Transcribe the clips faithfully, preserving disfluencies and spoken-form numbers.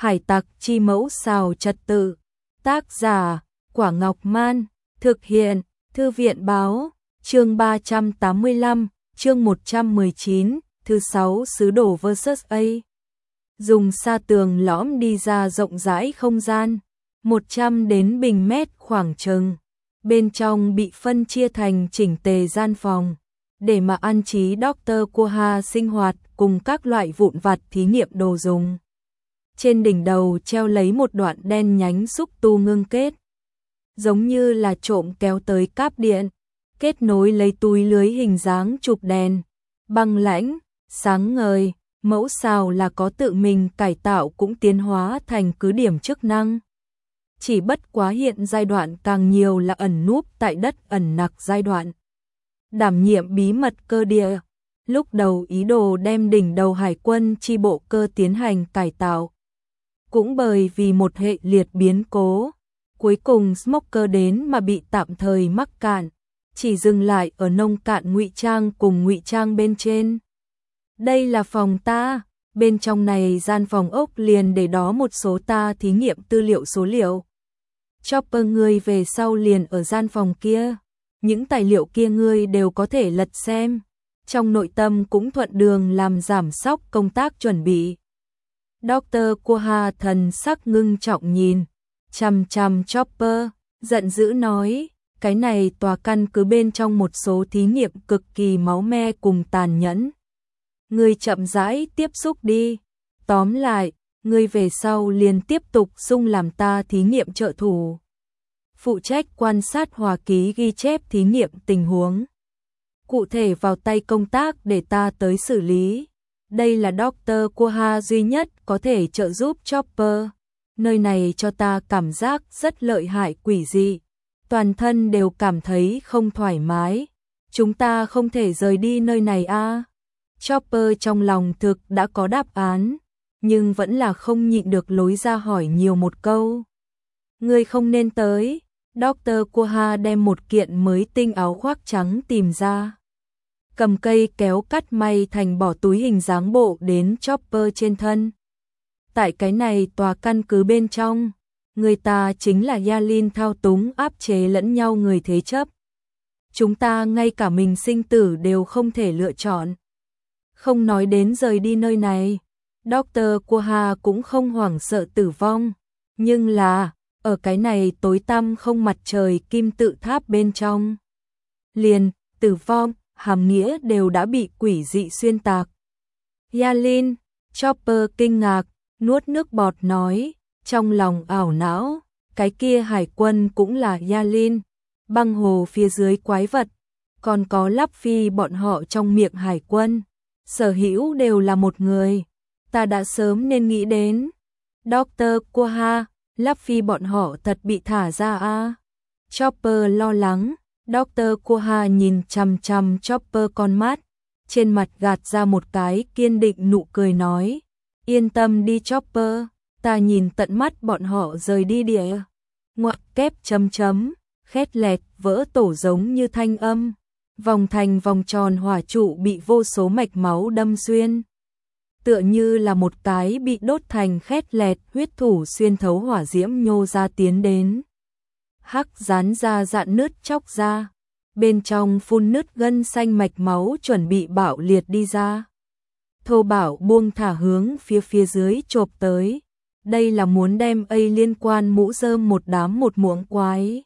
Hải tặc chi mẫu xào trật tự. Tác giả, Quả Ngọc Man. Thực hiện, Thư viện báo. Chương ba trăm tám mươi lăm, chương một trăm mười chín, thứ sáu sứ đồ versus A. Dùng sa tường lõm đi ra rộng rãi không gian, một trăm đến bình mét khoảng chừng. Bên trong bị phân chia thành chỉnh tề gian phòng, để mà an trí Doctor Quoha sinh hoạt cùng các loại vụn vặt thí nghiệm đồ dùng. Trên đỉnh đầu treo lấy một đoạn đen nhánh xúc tu ngưng kết, giống như là trộm kéo tới cáp điện, kết nối lấy túi lưới hình dáng chụp đèn, băng lãnh, sáng ngời. Mẫu xào là có tự mình cải tạo cũng tiến hóa thành cứ điểm chức năng. Chỉ bất quá hiện giai đoạn càng nhiều là ẩn núp tại đất ẩn nặc giai đoạn. Đảm nhiệm bí mật cơ địa, lúc đầu ý đồ đem đỉnh đầu hải quân chi bộ cơ tiến hành cải tạo. Cũng bởi vì một hệ liệt biến cố, cuối cùng Smoker đến mà bị tạm thời mắc cạn, chỉ dừng lại ở nông cạn ngụy trang cùng ngụy trang bên trên. Đây là phòng ta, bên trong này gian phòng ốc liền để đó một số ta thí nghiệm tư liệu số liệu. Chopper ngươi về sau liền ở gian phòng kia, những tài liệu kia ngươi đều có thể lật xem, trong nội tâm cũng thuận đường làm giảm sóc công tác chuẩn bị. Doctor Quoha thần sắc ngưng trọng nhìn, chằm chằm Chopper, giận dữ nói, cái này tòa căn cứ bên trong một số thí nghiệm cực kỳ máu me cùng tàn nhẫn. Ngươi chậm rãi tiếp xúc đi, tóm lại, ngươi về sau liền tiếp tục xung làm ta thí nghiệm trợ thủ. Phụ trách quan sát hòa ký ghi chép thí nghiệm tình huống. Cụ thể vào tay công tác để ta tới xử lý. Đây là Doctor Quoha duy nhất có thể trợ giúp Chopper. Nơi này cho ta cảm giác rất lợi hại quỷ dị. Toàn thân đều cảm thấy không thoải mái. Chúng ta không thể rời đi nơi này a. À? Chopper trong lòng thực đã có đáp án, nhưng vẫn là không nhịn được lối ra hỏi nhiều một câu. Ngươi không nên tới. Doctor Quoha đem một kiện mới tinh áo khoác trắng tìm ra, cầm cây kéo cắt may thành bỏ túi hình dáng bộ đến Chopper trên thân. Tại cái này tòa căn cứ bên trong, người ta chính là Yalin thao túng áp chế lẫn nhau người thế chấp. Chúng ta ngay cả mình sinh tử đều không thể lựa chọn. Không nói đến rời đi nơi này, Doctor Quoha cũng không hoảng sợ tử vong, nhưng là, ở cái này tối tăm không mặt trời kim tự tháp bên trong. Liền, tử vong, hàm nghĩa đều đã bị quỷ dị xuyên tạc. Yalin, Chopper kinh ngạc, nuốt nước bọt nói, trong lòng ảo não, cái kia hải quân cũng là Yalin, băng hồ phía dưới quái vật, còn có Lắp Phi bọn họ trong miệng hải quân. Sở hữu đều là một người, ta đã sớm nên nghĩ đến. Doctor Quoha, Lắp Phi bọn họ thật bị thả ra a. À? Chopper lo lắng, Doctor Quoha nhìn chằm chằm Chopper con mắt, trên mặt gạt ra một cái kiên định nụ cười nói, yên tâm đi Chopper, ta nhìn tận mắt bọn họ rời đi địa. Ngoặc kép chấm chấm, khét lẹt vỡ tổ giống như thanh âm. Vòng thành vòng tròn hỏa trụ bị vô số mạch máu đâm xuyên. Tựa như là một cái bị đốt thành khét lẹt huyết thủ xuyên thấu hỏa diễm nhô ra tiến đến. Hắc dán ra dạn nứt chóc ra. Bên trong phun nứt gân xanh mạch máu chuẩn bị bạo liệt đi ra. Thô bảo buông thả hướng phía phía dưới chộp tới. Đây là muốn đem A liên quan mũ rơm một đám một muỗng quái.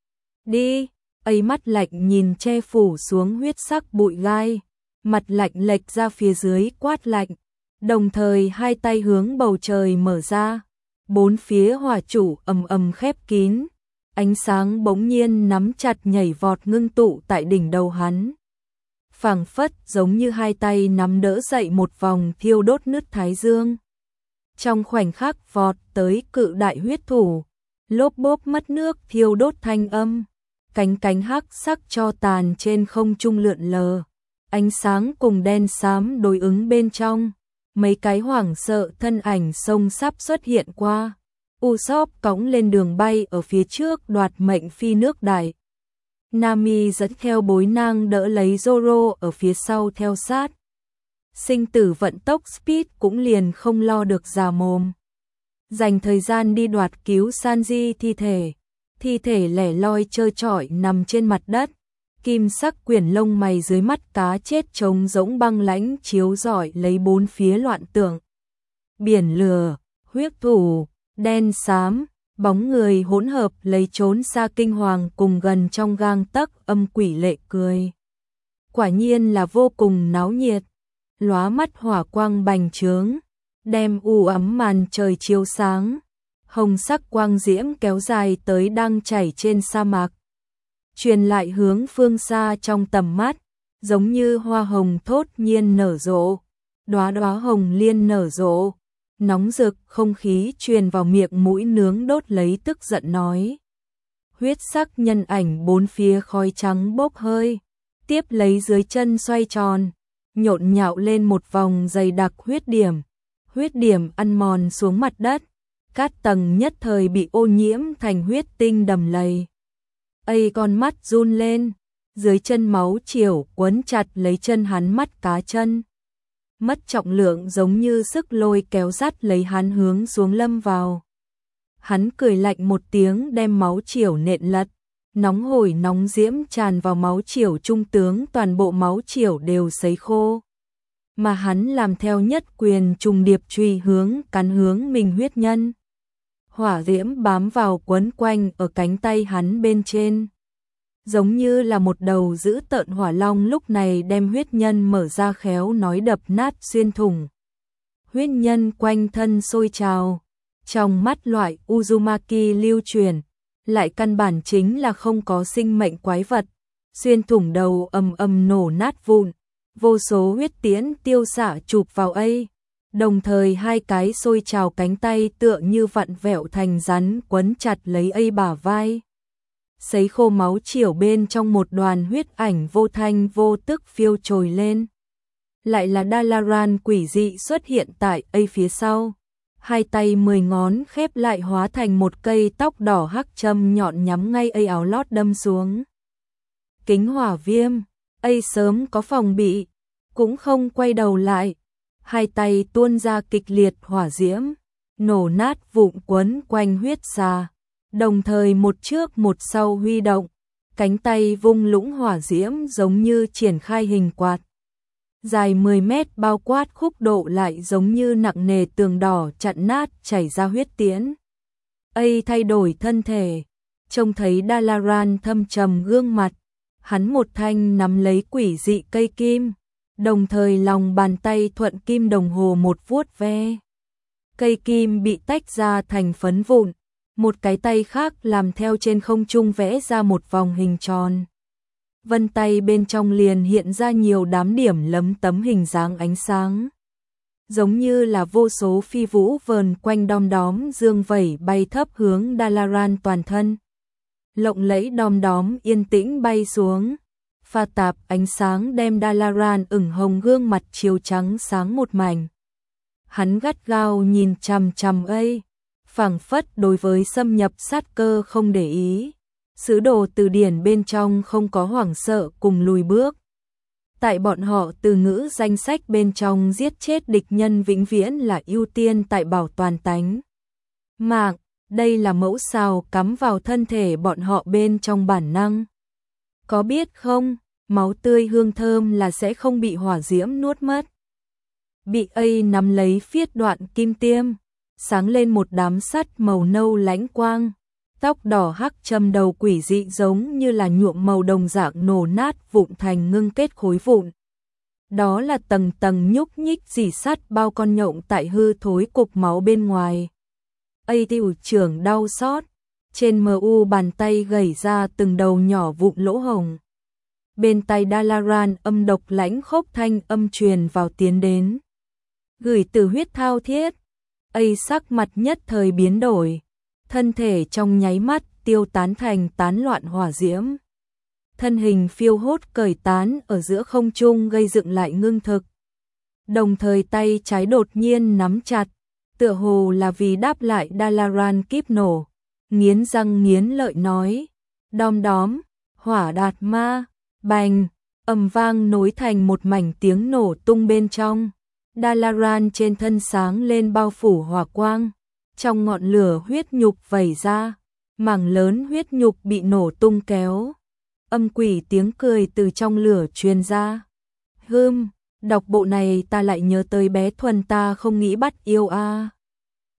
Đi! ấy mắt lạnh nhìn che phủ xuống huyết sắc bụi gai, mặt lạnh lệch ra phía dưới quát lạnh, đồng thời hai tay hướng bầu trời mở ra, bốn phía hỏa trụ ầm ầm khép kín, ánh sáng bỗng nhiên nắm chặt nhảy vọt ngưng tụ tại đỉnh đầu hắn. Phảng phất giống như hai tay nắm đỡ dậy một vòng thiêu đốt nứt thái dương. Trong khoảnh khắc vọt tới cự đại huyết thủ, lốp bốp mất nước thiêu đốt thanh âm. Cánh cánh hắc sắc cho tàn trên không trung lượn lờ, ánh sáng cùng đen xám đối ứng bên trong, mấy cái hoảng sợ thân ảnh sông sắp xuất hiện qua. Usopp cõng lên đường bay ở phía trước đoạt mệnh phi nước đại. Nami dẫn theo bối nang đỡ lấy Zoro ở phía sau theo sát. Sinh tử vận tốc Speed cũng liền không lo được già mồm. dành thời gian đi đoạt cứu Sanji thi thể. Thi thể lẻ loi trơ trọi nằm trên mặt đất, kim sắc quyển lông mày dưới mắt cá chết trống rỗng băng lãnh chiếu rọi lấy bốn phía loạn tượng. Biển lửa, huyết thủ, đen xám, bóng người hỗn hợp lấy trốn xa kinh hoàng cùng gần trong gang tấc âm quỷ lệ cười. Quả nhiên là vô cùng náo nhiệt, lóa mắt hỏa quang bành trướng, đem u ấm màn trời chiếu sáng, hồng sắc quang diễm kéo dài tới đang chảy trên sa mạc. Truyền lại hướng phương xa trong tầm mắt, giống như hoa hồng thốt nhiên nở rộ, đóa đóa hồng liên nở rộ, nóng rực không khí truyền vào miệng mũi nướng đốt lấy tức giận nói. Huyết sắc nhân ảnh bốn phía khói trắng bốc hơi, tiếp lấy dưới chân xoay tròn, nhộn nhạo lên một vòng dày đặc huyết điểm, huyết điểm ăn mòn xuống mặt đất, cát tầng nhất thời bị ô nhiễm thành huyết tinh đầm lầy. Ây con mắt run lên, dưới chân máu chiều quấn chặt lấy chân hắn mắt cá chân. Mất trọng lượng giống như sức lôi kéo dắt lấy hắn hướng xuống lâm vào. Hắn cười lạnh một tiếng đem máu chiều nện lật, nóng hổi nóng diễm tràn vào máu chiều trung tướng, toàn bộ máu chiều đều sấy khô. Mà hắn làm theo nhất quyền trùng điệp truy hướng cắn hướng mình huyết nhân. Hỏa diễm bám vào quấn quanh ở cánh tay hắn bên trên. Giống như là một đầu dữ tợn hỏa long lúc này đem huyết nhân mở ra khéo nói đập nát xuyên thủng. Huyết nhân quanh thân sôi trào, trong mắt loại Uzumaki lưu truyền, lại căn bản chính là không có sinh mệnh quái vật, xuyên thủng đầu ầm ầm nổ nát vụn, vô số huyết tiễn tiêu xạ chụp vào ấy. Đồng thời hai cái sôi trào cánh tay tựa như vặn vẹo thành rắn quấn chặt lấy ấy bả vai. Sấy khô máu chiều bên trong một đoàn huyết ảnh vô thanh vô tức phiêu trồi lên. Lại là Dalaran quỷ dị xuất hiện tại ấy phía sau. Hai tay mười ngón khép lại hóa thành một cây tóc đỏ hắc châm nhọn nhắm ngay ấy áo lót đâm xuống. Kính hỏa viêm, ấy sớm có phòng bị, cũng không quay đầu lại. Hai tay tuôn ra kịch liệt hỏa diễm, nổ nát vụn quấn quanh huyết xà. Đồng thời một trước một sau huy động, cánh tay vung lũng hỏa diễm giống như triển khai hình quạt. Dài mười mét bao quát khúc độ lại giống như nặng nề tường đỏ chặn nát chảy ra huyết tiễn. Ây thay đổi thân thể, trông thấy Dalaran thâm trầm gương mặt, hắn một thanh nắm lấy quỷ dị cây kim, đồng thời lòng bàn tay thuận kim đồng hồ một vuốt ve. Cây kim bị tách ra thành phấn vụn. Một cái tay khác làm theo trên không trung vẽ ra một vòng hình tròn. Vân tay bên trong liền hiện ra nhiều đám điểm lấm tấm hình dáng ánh sáng. Giống như là vô số phi vũ vờn quanh đom đóm dương vẩy bay thấp hướng Dalaran toàn thân. Lộng lẫy đom đóm yên tĩnh bay xuống. Pha tạp ánh sáng đem Dalaran ửng hồng gương mặt chiếu trắng sáng một mảnh. Hắn gắt gao nhìn chằm chằm ấy. Phảng phất đối với xâm nhập sát cơ không để ý. Sứ đồ từ điển bên trong không có hoảng sợ cùng lùi bước. Tại bọn họ từ ngữ danh sách bên trong giết chết địch nhân vĩnh viễn là ưu tiên tại bảo toàn tánh mạng. Đây là mẫu sao cắm vào thân thể bọn họ bên trong bản năng. Có biết không, máu tươi hương thơm là sẽ không bị hỏa diễm nuốt mất. Bị ấy nắm lấy phiết đoạn kim tiêm. Sáng lên một đám sắt màu nâu lãnh quang, tóc đỏ hắc châm đầu quỷ dị giống như là nhuộm màu đồng dạng nổ nát vụn thành ngưng kết khối vụn. Đó là tầng tầng nhúc nhích dỉ sắt bao con nhộng tại hư thối cục máu bên ngoài. Ây tiểu trưởng đau xót, trên mờ u bàn tay gầy ra từng đầu nhỏ vụn lỗ hồng. Bên tay Dalaran âm độc lãnh khốc thanh âm truyền vào tiến đến. Gửi từ huyết thao thiết. Ây sắc mặt nhất thời biến đổi, thân thể trong nháy mắt tiêu tán thành tán loạn hỏa diễm. Thân hình phiêu hốt cởi tán ở giữa không trung gây dựng lại ngưng thực. Đồng thời tay trái đột nhiên nắm chặt, tựa hồ là vì đáp lại Dalaran kíp nổ, nghiến răng nghiến lợi nói, đom đóm, hỏa đạt ma, bành, ầm vang nối thành một mảnh tiếng nổ tung bên trong. Dalaran trên thân sáng lên bao phủ hỏa quang, trong ngọn lửa huyết nhục vẩy ra, mảng lớn huyết nhục bị nổ tung kéo. Âm quỷ tiếng cười từ trong lửa truyền ra. Hừm, đọc bộ này ta lại nhớ tới bé Thuần ta không nghĩ bắt yêu a.